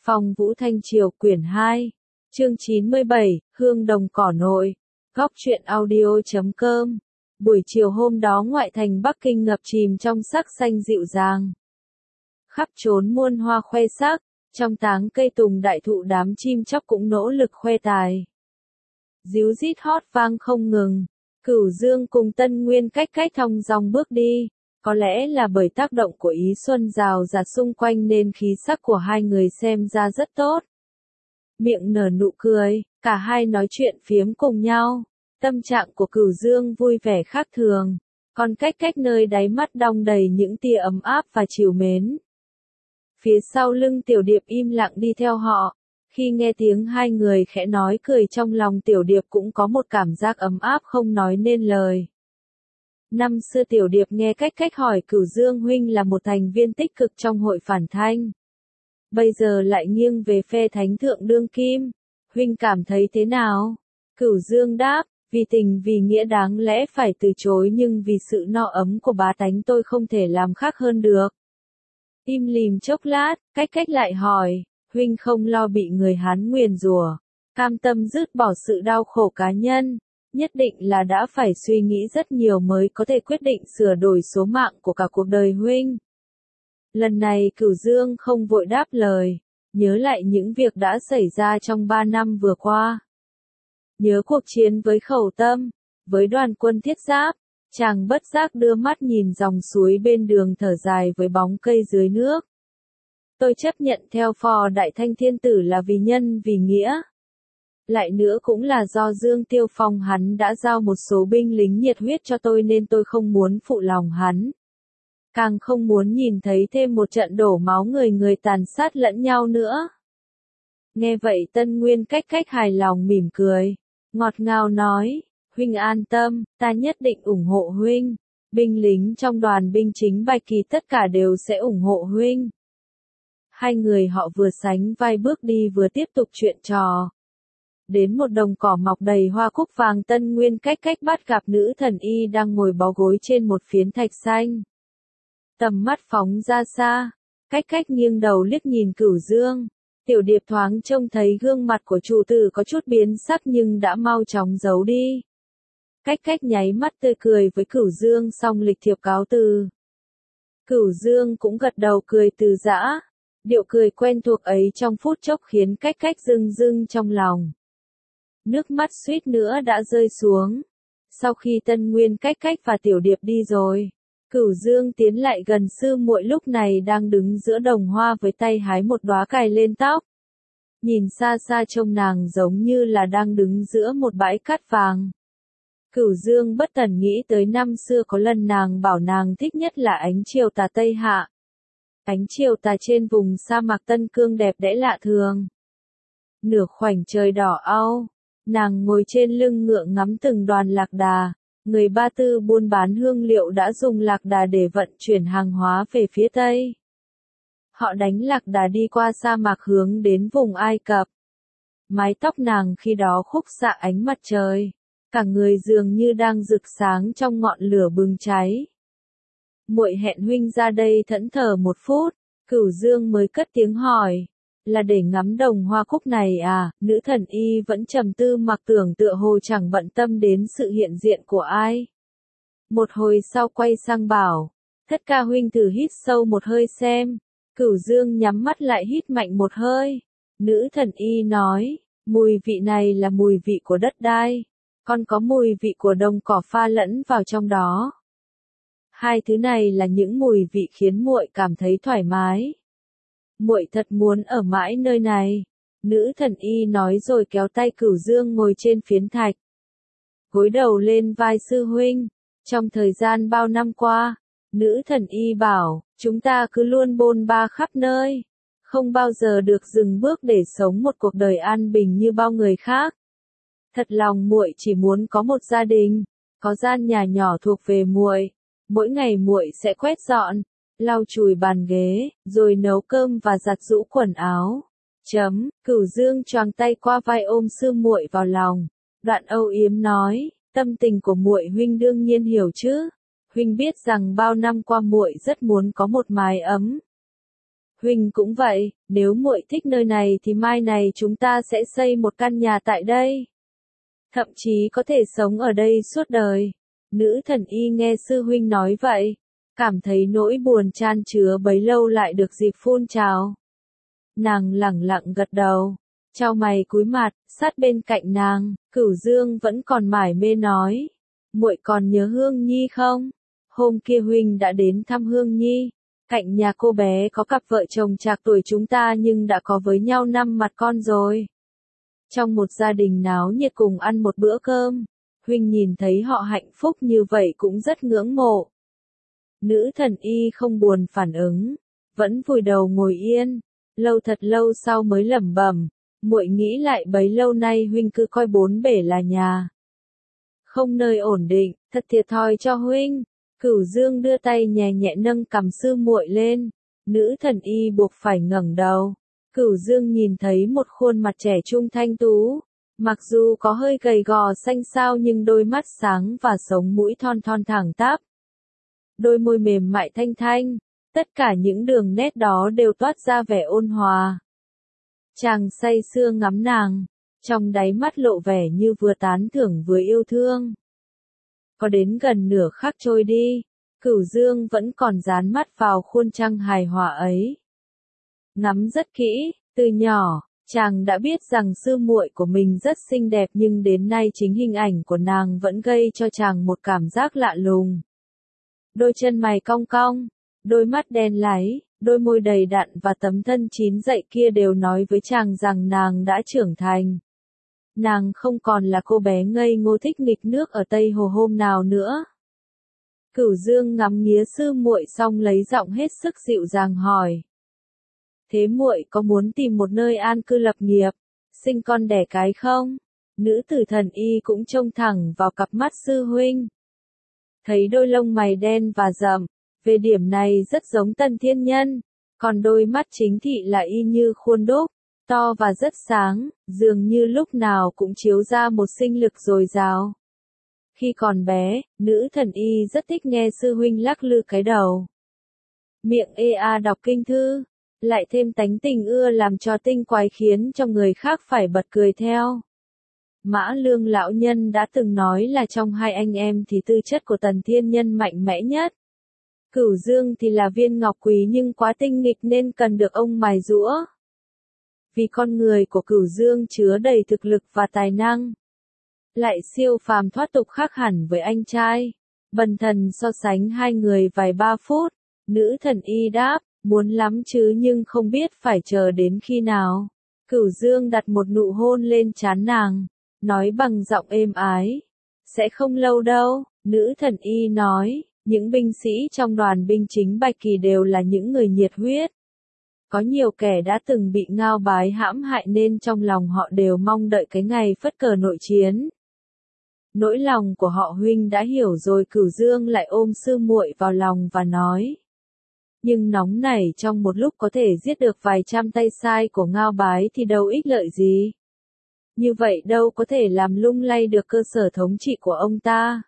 Phong Vũ Thanh Triều quyển 2, chương 97, Hương Đồng Cỏ Nội, Góc truyện audio.com. Buổi chiều hôm đó ngoại thành Bắc Kinh ngập chìm trong sắc xanh dịu dàng. Khắp trốn muôn hoa khoe sắc, trong táng cây tùng đại thụ đám chim chóc cũng nỗ lực khoe tài. Díu rít hót vang không ngừng, Cửu Dương cùng Tân Nguyên cách thong dong bước đi. Có lẽ là bởi tác động của ý xuân rào rạt xung quanh nên khí sắc của hai người xem ra rất tốt. Miệng nở nụ cười, cả hai nói chuyện phiếm cùng nhau. Tâm trạng của Cửu Dương vui vẻ khác thường, còn cách nơi đáy mắt đong đầy những tia ấm áp và trìu mến. Phía sau lưng Tiểu Điệp im lặng đi theo họ. Khi nghe tiếng hai người khẽ nói cười trong lòng Tiểu Điệp cũng có một cảm giác ấm áp không nói nên lời. Năm xưa Tiểu Điệp nghe cách hỏi Cửu Dương huynh là một thành viên tích cực trong hội phản thanh. Bây giờ lại nghiêng về phe thánh thượng đương kim. Huynh cảm thấy thế nào? Cửu Dương đáp, vì tình vì nghĩa đáng lẽ phải từ chối nhưng vì sự no ấm của bá tánh tôi không thể làm khác hơn được. Im lìm chốc lát, cách lại hỏi, huynh không lo bị người Hán nguyền rủa, cam tâm dứt bỏ sự đau khổ cá nhân. Nhất định là đã phải suy nghĩ rất nhiều mới có thể quyết định sửa đổi số mạng của cả cuộc đời huynh. Lần này Cửu Dương không vội đáp lời, nhớ lại những việc đã xảy ra trong 3 năm vừa qua. Nhớ cuộc chiến với Khẩu Tâm, với đoàn quân thiết giáp, chàng bất giác đưa mắt nhìn dòng suối bên đường thở dài với bóng cây dưới nước. Tôi chấp nhận theo phò Đại Thanh Thiên Tử là vì nhân vì nghĩa. Lại nữa cũng là do Dương Tiêu Phong hắn đã giao một số binh lính nhiệt huyết cho tôi nên tôi không muốn phụ lòng hắn. Càng không muốn nhìn thấy thêm một trận đổ máu người tàn sát lẫn nhau nữa. Nghe vậy Tân Nguyên cách hài lòng mỉm cười, ngọt ngào nói, huynh an tâm, ta nhất định ủng hộ huynh. Binh lính trong đoàn binh chính Bạch Kỳ tất cả đều sẽ ủng hộ huynh. Hai người họ vừa sánh vai bước đi vừa tiếp tục chuyện trò. Đến một đồng cỏ mọc đầy hoa cúc vàng, Tân Nguyên cách bắt gặp nữ thần y đang ngồi bó gối trên một phiến thạch xanh. Tầm mắt phóng ra xa, cách nghiêng đầu liếc nhìn Cửu Dương. Tiểu Điệp thoáng trông thấy gương mặt của chủ tử có chút biến sắc nhưng đã mau chóng giấu đi. Cách nháy mắt tươi cười với Cửu Dương xong lịch thiệp cáo từ. Cửu Dương cũng gật đầu cười từ giã. Điệu cười quen thuộc ấy trong phút chốc khiến cách rưng trong lòng. Nước mắt suýt nữa đã rơi xuống. Sau khi Tân Nguyên cách và Tiểu Điệp đi rồi, Cửu Dương tiến lại gần sư muội lúc này đang đứng giữa đồng hoa với tay hái một đóa cài lên tóc. Nhìn xa trông nàng giống như là đang đứng giữa một bãi cát vàng. Cửu Dương bất tần nghĩ tới năm xưa có lần nàng bảo nàng thích nhất là ánh chiều tà Tây Hạ. Ánh chiều tà trên vùng sa mạc Tân Cương đẹp đẽ lạ thường. Nửa khoảnh trời đỏ au, nàng ngồi trên lưng ngựa ngắm từng đoàn lạc đà. Người Ba Tư buôn bán hương liệu đã dùng lạc đà để vận chuyển hàng hóa về phía Tây. Họ đánh lạc đà đi qua sa mạc hướng đến vùng Ai Cập. Mái tóc nàng khi đó khúc xạ ánh mặt trời. Cả người dường như đang rực sáng trong ngọn lửa bừng cháy. Muội hẹn huynh ra đây thẫn thờ một phút, Cửu Dương mới cất tiếng hỏi. Là để ngắm đồng hoa cúc này à? Nữ thần y vẫn trầm tư mặc tưởng tựa hồ chẳng bận tâm đến sự hiện diện của ai. Một hồi sau quay sang bảo, Thất ca huynh thử hít sâu một hơi xem. Cửu Dương nhắm mắt lại hít mạnh một hơi. Nữ thần y nói, mùi vị này là mùi vị của đất đai, còn có mùi vị của đồng cỏ pha lẫn vào trong đó. Hai thứ này là những mùi vị khiến muội cảm thấy thoải mái. Muội thật muốn ở mãi nơi này. Nữ thần y nói rồi kéo tay Cửu Dương ngồi trên phiến thạch. Gối đầu lên vai sư huynh. Trong thời gian bao năm qua, nữ thần y bảo, chúng ta cứ luôn bôn ba khắp nơi. Không bao giờ được dừng bước để sống một cuộc đời an bình như bao người khác. Thật lòng muội chỉ muốn có một gia đình, có gian nhà nhỏ thuộc về muội. Mỗi ngày muội sẽ quét dọn, lau chùi bàn ghế, rồi nấu cơm và giặt giũ quần áo. Cửu Dương choàng tay qua vai ôm sư muội vào lòng. Đoạn âu yếm nói, tâm tình của muội huynh đương nhiên hiểu chứ. Huynh biết rằng bao năm qua muội rất muốn có một mái ấm. Huynh cũng vậy, nếu muội thích nơi này thì mai này chúng ta sẽ xây một căn nhà tại đây. Thậm chí có thể sống ở đây suốt đời. Nữ thần y nghe sư huynh nói vậy, cảm thấy nỗi buồn chan chứa bấy lâu lại được dịp phun trào. Nàng lẳng lặng gật đầu, chau mày cúi mặt, sát bên cạnh nàng, Cửu Dương vẫn còn mải mê nói, muội còn nhớ Hương Nhi không? Hôm kia huynh đã đến thăm Hương Nhi, cạnh nhà cô bé có cặp vợ chồng trạc tuổi chúng ta nhưng đã có với nhau 5 mặt con rồi. Trong một gia đình náo nhiệt cùng ăn một bữa cơm, huynh nhìn thấy họ hạnh phúc như vậy cũng rất ngưỡng mộ. Nữ thần y không buồn phản ứng, vẫn vùi đầu ngồi yên, lâu thật lâu sau mới lẩm bẩm, muội nghĩ lại bấy lâu nay huynh cứ coi bốn bể là nhà. Không nơi ổn định, thật thiệt thòi cho huynh. Cửu Dương đưa tay nhẹ nhẹ nâng cằm sư muội lên, nữ thần y buộc phải ngẩng đầu. Cửu Dương nhìn thấy một khuôn mặt trẻ trung thanh tú, mặc dù có hơi gầy gò xanh xao nhưng đôi mắt sáng và sống mũi thon thon thẳng tắp. Đôi môi mềm mại thanh thanh, tất cả những đường nét đó đều toát ra vẻ ôn hòa. Chàng say sưa ngắm nàng, trong đáy mắt lộ vẻ như vừa tán thưởng vừa yêu thương. Có đến gần nửa khắc trôi đi, Cửu Dương vẫn còn dán mắt vào khuôn trăng hài hòa ấy. Ngắm rất kỹ, từ nhỏ, chàng đã biết rằng sư muội của mình rất xinh đẹp nhưng đến nay chính hình ảnh của nàng vẫn gây cho chàng một cảm giác lạ lùng. Đôi chân mày cong cong, đôi mắt đen láy, đôi môi đầy đặn và tấm thân chín dậy kia đều nói với chàng rằng nàng đã trưởng thành. Nàng không còn là cô bé ngây ngô thích nghịch nước ở Tây Hồ hôm nào nữa. Cửu Dương ngắm nghía sư muội xong lấy giọng hết sức dịu dàng hỏi. Thế muội có muốn tìm một nơi an cư lập nghiệp, sinh con đẻ cái không? Nữ tử thần y cũng trông thẳng vào cặp mắt sư huynh. Thấy đôi lông mày đen và rậm, về điểm này rất giống Tần Thiên Nhân, còn đôi mắt chính thị là y như khuôn đúc, to và rất sáng, dường như lúc nào cũng chiếu ra một sinh lực dồi dào. Khi còn bé, nữ thần y rất thích nghe sư huynh lắc lư cái đầu. Miệng ê a đọc kinh thư, lại thêm tánh tình ưa làm trò tinh quái khiến cho người khác phải bật cười theo. Mã Lương lão nhân đã từng nói là trong hai anh em thì tư chất của Tần Thiên Nhân mạnh mẽ nhất. Cửu Dương thì là viên ngọc quý nhưng quá tinh nghịch nên cần được ông mài giũa. Vì con người của Cửu Dương chứa đầy thực lực và tài năng, lại siêu phàm thoát tục khác hẳn với anh trai. Bần thần so sánh hai người vài ba phút, nữ thần y đáp, muốn lắm chứ nhưng không biết phải chờ đến khi nào. Cửu Dương đặt một nụ hôn lên trán nàng, nói bằng giọng êm ái, sẽ không lâu đâu. Nữ thần y nói, những binh sĩ trong đoàn binh chính Bạch Kỳ đều là những người nhiệt huyết. Có nhiều kẻ đã từng bị Ngao Bái hãm hại nên trong lòng họ đều mong đợi cái ngày phất cờ nội chiến. Nỗi lòng của họ huynh đã hiểu rồi. Cửu Dương lại ôm sư muội vào lòng và nói. Nhưng nóng nảy trong một lúc có thể giết được vài trăm tay sai của Ngao Bái thì đâu ích lợi gì. Như vậy đâu có thể làm lung lay được cơ sở thống trị của ông ta.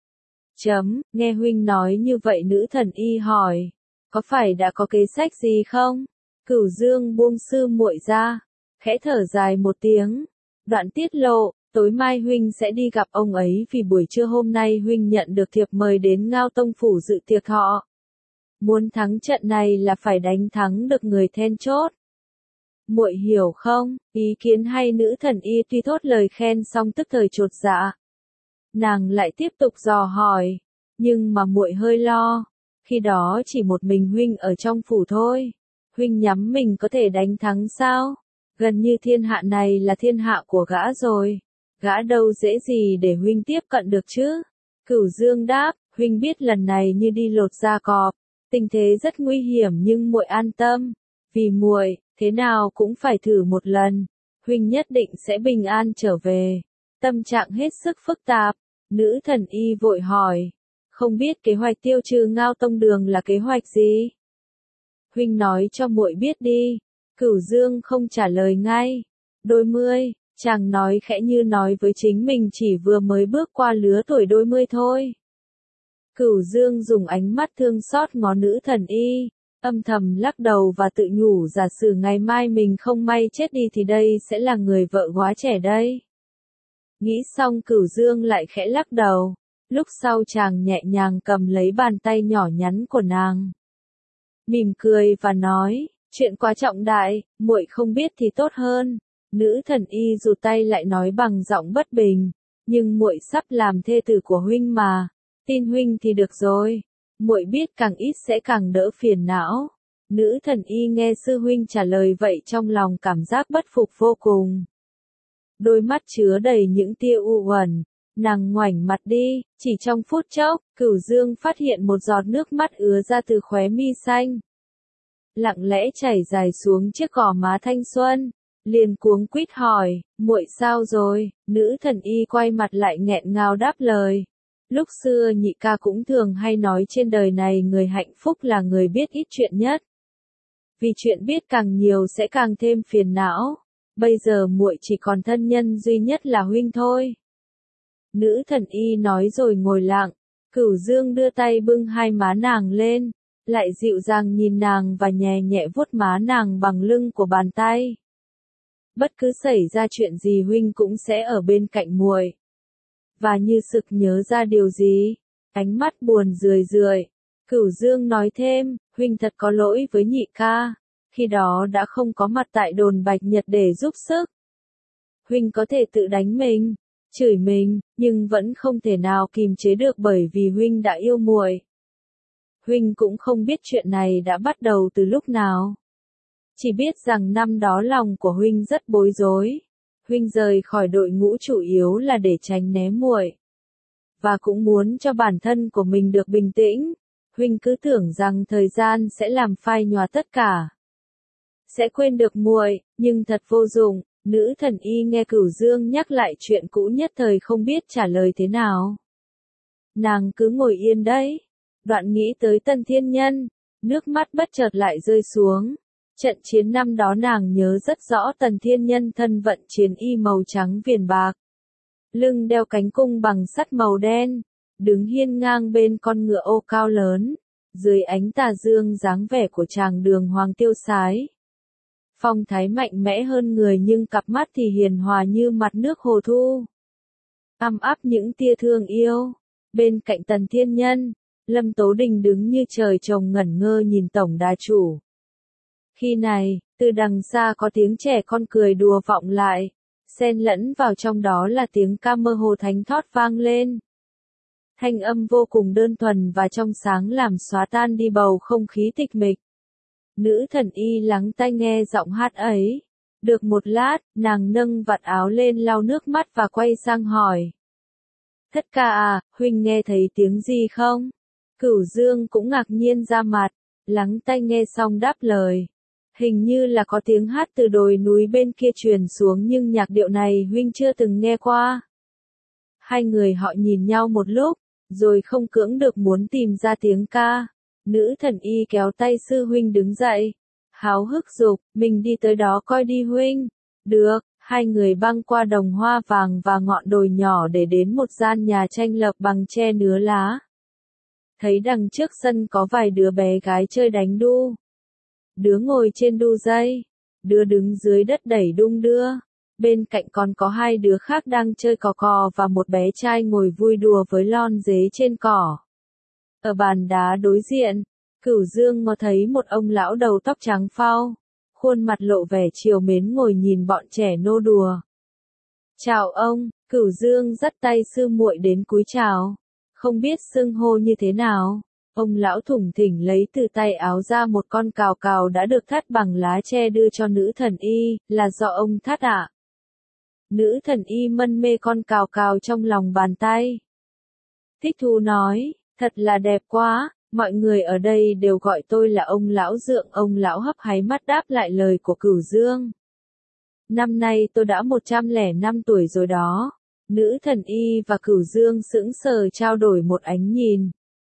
Nghe huynh nói như vậy nữ thần y hỏi. Có phải đã có kế sách gì không? Cửu Dương buông sư muội ra, khẽ thở dài một tiếng. Đoạn tiết lộ, tối mai huynh sẽ đi gặp ông ấy vì buổi trưa hôm nay huynh nhận được thiệp mời đến Ngao Tông Phủ dự tiệc họ. Muốn thắng trận này là phải đánh thắng được người then chốt. Muội hiểu không? Ý kiến hay. Nữ thần y tuy thốt lời khen xong tức thời chột dạ. Nàng lại tiếp tục dò hỏi, nhưng mà muội hơi lo, khi đó chỉ một mình huynh ở trong phủ thôi. Huynh nhắm mình có thể đánh thắng sao? Gần như thiên hạ này là thiên hạ của gã rồi. Gã đâu dễ gì để huynh tiếp cận được chứ? Cửu Dương đáp, huynh biết lần này như đi lột da cọp, tình thế rất nguy hiểm nhưng muội an tâm, vì muội, thế nào cũng phải thử một lần. Huynh nhất định sẽ bình an trở về. Tâm trạng hết sức phức tạp, nữ thần y vội hỏi, không biết kế hoạch tiêu trừ Ngao Tông Đường là kế hoạch gì? Huynh nói cho muội biết đi. Cửu Dương không trả lời ngay. Đôi mươi, chàng nói khẽ như nói với chính mình chỉ vừa mới bước qua lứa tuổi đôi mươi thôi. Cửu Dương dùng ánh mắt thương xót ngó nữ thần y, âm thầm lắc đầu và tự nhủ giả sử ngày mai mình không may chết đi thì đây sẽ là người vợ quá trẻ đây. Nghĩ xong Cửu Dương lại khẽ lắc đầu, lúc sau chàng nhẹ nhàng cầm lấy bàn tay nhỏ nhắn của nàng. Mỉm cười và nói, chuyện quá trọng đại, muội không biết thì tốt hơn. Nữ thần y rụt tay lại nói bằng giọng bất bình, nhưng muội sắp làm thê tử của huynh mà, tin huynh thì được rồi, muội biết càng ít sẽ càng đỡ phiền não. Nữ thần y nghe sư huynh trả lời vậy trong lòng cảm giác bất phục vô cùng. Đôi mắt chứa đầy những tia u uẩn, nàng ngoảnh mặt đi, chỉ trong phút chốc, Cửu Dương phát hiện một giọt nước mắt ứa ra từ khóe mi xanh. Lặng lẽ chảy dài xuống chiếc gò má thanh xuân, liền cuống quýt hỏi, muội sao rồi? Nữ thần y quay mặt lại nghẹn ngào đáp lời. Lúc xưa nhị ca cũng thường hay nói trên đời này người hạnh phúc là người biết ít chuyện nhất. Vì chuyện biết càng nhiều sẽ càng thêm phiền não. Bây giờ muội chỉ còn thân nhân duy nhất là huynh thôi. Nữ thần y nói rồi ngồi lặng, Cửu Dương đưa tay bưng hai má nàng lên, lại dịu dàng nhìn nàng và nhẹ nhẹ vuốt má nàng bằng lưng của bàn tay. Bất cứ xảy ra chuyện gì huynh cũng sẽ ở bên cạnh muội. Và như sực nhớ ra điều gì, ánh mắt buồn rười rượi, Cửu Dương nói thêm, huynh thật có lỗi với nhị ca, khi đó đã không có mặt tại đồn Bạch Nhật để giúp sức. Huynh có thể tự đánh mình, chửi mình, nhưng vẫn không thể nào kìm chế được bởi vì huynh đã yêu muội. Huynh cũng không biết chuyện này đã bắt đầu từ lúc nào. Chỉ biết rằng năm đó lòng của huynh rất bối rối. Huynh rời khỏi đội ngũ chủ yếu là để tránh né muội, và cũng muốn cho bản thân của mình được bình tĩnh. Huynh cứ tưởng rằng thời gian sẽ làm phai nhòa tất cả, sẽ quên được muội, nhưng thật vô dụng. Nữ thần y nghe Cửu Dương nhắc lại chuyện cũ nhất thời không biết trả lời thế nào. Nàng cứ ngồi yên đấy, đoạn nghĩ tới Tần Thiên Nhân, nước mắt bất chợt lại rơi xuống. Trận chiến năm đó nàng nhớ rất rõ. Tần Thiên Nhân thân vận chiến y màu trắng viền bạc, lưng đeo cánh cung bằng sắt màu đen, đứng hiên ngang bên con ngựa ô cao lớn, dưới ánh tà dương dáng vẻ của chàng đường hoàng tiêu sái. Phong thái mạnh mẽ hơn người nhưng cặp mắt thì hiền hòa như mặt nước hồ thu, ăm áp những tia thương yêu. Bên cạnh Tần Thiên Nhân, Lâm Tố Đình đứng như trời trồng ngẩn ngơ nhìn tổng đà chủ. Khi này, từ đằng xa có tiếng trẻ con cười đùa vọng lại, xen lẫn vào trong đó là tiếng ca mơ hồ thánh thót vang lên. Thanh âm vô cùng đơn thuần và trong sáng làm xóa tan đi bầu không khí tịch mịch. Nữ thần y lắng tai nghe giọng hát ấy. Được một lát, nàng nâng vạt áo lên lau nước mắt và quay sang hỏi. Thất ca à, huynh nghe thấy tiếng gì không? Cửu Dương cũng ngạc nhiên ra mặt, lắng tai nghe xong đáp lời. Hình như là có tiếng hát từ đồi núi bên kia truyền xuống nhưng nhạc điệu này huynh chưa từng nghe qua. Hai người họ nhìn nhau một lúc, rồi không cưỡng được muốn tìm ra tiếng ca. Nữ thần y kéo tay sư huynh đứng dậy, háo hức giục, mình đi tới đó coi đi huynh. Được, hai người băng qua đồng hoa vàng và ngọn đồi nhỏ để đến một gian nhà tranh lập bằng tre nứa lá. Thấy đằng trước sân có vài đứa bé gái chơi đánh đu. Đứa ngồi trên đu dây, đứa đứng dưới đất đẩy đung đưa. Bên cạnh còn có hai đứa khác đang chơi cò cò và một bé trai ngồi vui đùa với lon dế trên cỏ. Ở bàn đá đối diện, Cửu Dương ngó thấy một ông lão đầu tóc trắng phau, khuôn mặt lộ vẻ trìu mến ngồi nhìn bọn trẻ nô đùa. Chào ông, Cửu Dương dắt tay sư muội đến cúi chào. Không biết xưng hô như thế nào. Ông lão thủng thỉnh lấy từ tay áo ra một con cào cào đã được thắt bằng lá tre đưa cho nữ thần y, là do ông thắt ạ. Nữ thần y mân mê con cào cào trong lòng bàn tay. Thích thú nói, thật là đẹp quá, mọi người ở đây đều gọi tôi là ông lão dượng. Ông lão hấp háy mắt đáp lại lời của Cửu Dương. Năm nay tôi đã 105 tuổi rồi đó. Nữ thần y và Cửu Dương sững sờ trao đổi một ánh nhìn.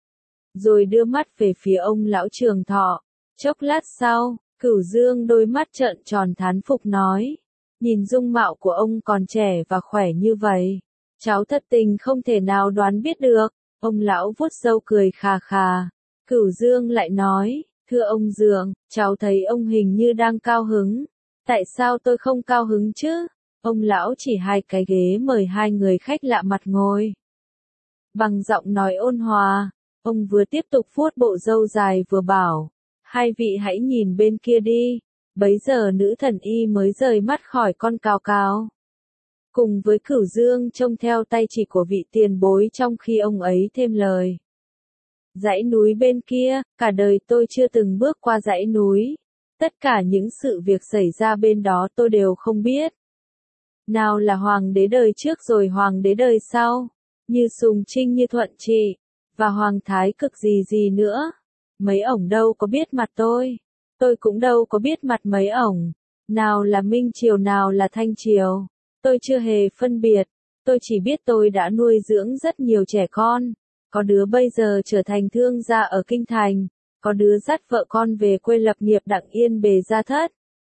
Rồi đưa mắt về phía ông lão Trường Thọ. Chốc lát sau, Cửu Dương đôi mắt trợn tròn thán phục nói. Nhìn dung mạo của ông còn trẻ và khỏe như vậy. Cháu thật tình không thể nào đoán biết được. Ông lão vuốt râu cười khà khà. Cửu Dương lại nói, Thưa ông Dượng, cháu thấy ông hình như đang cao hứng. Tại sao tôi không cao hứng chứ? Ông lão chỉ hai cái ghế mời hai người khách lạ mặt ngồi. Bằng giọng nói ôn hòa, ông vừa tiếp tục vuốt bộ râu dài vừa bảo, hai vị hãy nhìn bên kia đi. Bấy giờ nữ thần y mới rời mắt khỏi con cào cào. Cùng với Cửu Dương trông theo tay chỉ của vị tiền bối trong khi ông ấy thêm lời. Dãy núi bên kia, cả đời tôi chưa từng bước qua dãy núi. Tất cả những sự việc xảy ra bên đó tôi đều không biết. Nào là hoàng đế đời trước rồi hoàng đế đời sau, như Sùng Trinh như Thuận Trị, và hoàng thái cực gì nữa. Mấy ổng đâu có biết mặt tôi cũng đâu có biết mặt mấy ổng. Nào là Minh Triều nào là Thanh Triều, tôi chưa hề phân biệt. Tôi chỉ biết tôi đã nuôi dưỡng rất nhiều trẻ con. Có đứa bây giờ trở thành thương gia ở Kinh Thành, có đứa dắt vợ con về quê lập nghiệp đặng yên bề gia thất.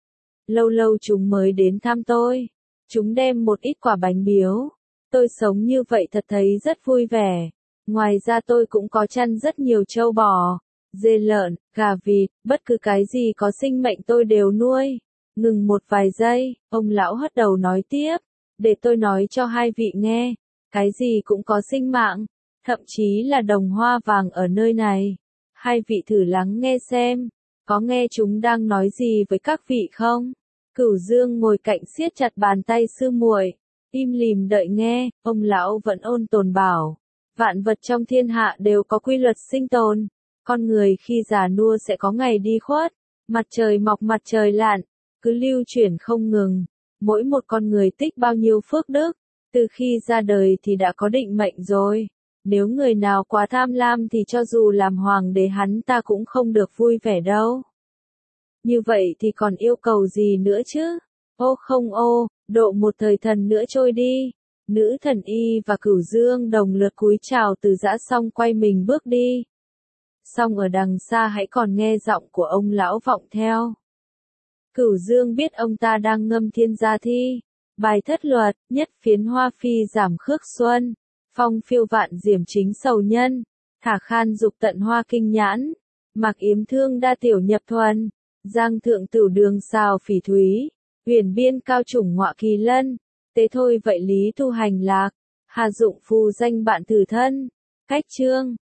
Lâu lâu chúng mới đến thăm tôi. Chúng đem một ít quả bánh biếu. Tôi sống như vậy thật thấy rất vui vẻ. Ngoài ra tôi cũng có chăn rất nhiều trâu bò, dê lợn, gà vịt, bất cứ cái gì có sinh mệnh tôi đều nuôi. Ngừng một vài giây, ông lão hất đầu nói tiếp. Để tôi nói cho hai vị nghe. Cái gì cũng có sinh mạng. Thậm chí là đồng hoa vàng ở nơi này. Hai vị thử lắng nghe xem. Có nghe chúng đang nói gì với các vị không? Cửu Dương ngồi cạnh siết chặt bàn tay sư muội, im lìm đợi nghe. Ông lão vẫn ôn tồn bảo. Vạn vật trong thiên hạ đều có quy luật sinh tồn. Con người khi già nua sẽ có ngày đi khuất. Mặt trời mọc mặt trời lặn. Cứ lưu chuyển không ngừng. Mỗi một con người tích bao nhiêu phước đức. Từ khi ra đời thì đã có định mệnh rồi. Nếu người nào quá tham lam thì cho dù làm hoàng đế hắn ta cũng không được vui vẻ đâu. Như vậy thì còn yêu cầu gì nữa chứ? Ô không ô, độ một thời thần nữa trôi đi. Nữ thần y và Cửu Dương đồng lượt cúi chào từ giã xong quay mình bước đi. Xong ở đằng xa hãy còn nghe giọng của ông lão vọng theo. Cửu Dương biết ông ta đang ngâm Thiên Gia Thi. Bài thất luật, nhất phiến hoa phi giảm khước xuân. Phong phiêu vạn diểm chính sầu nhân. Thả khan dục tận hoa kinh nhãn. Mặc yếm thương đa tiểu nhập thuần. Giang thượng tửu đường xào phỉ thúy. Huyền biên cao chủng ngọa kỳ lân. Thế thôi vậy lý thu hành lạc. Hà dụng phù danh bạn thử thân. Cách chương.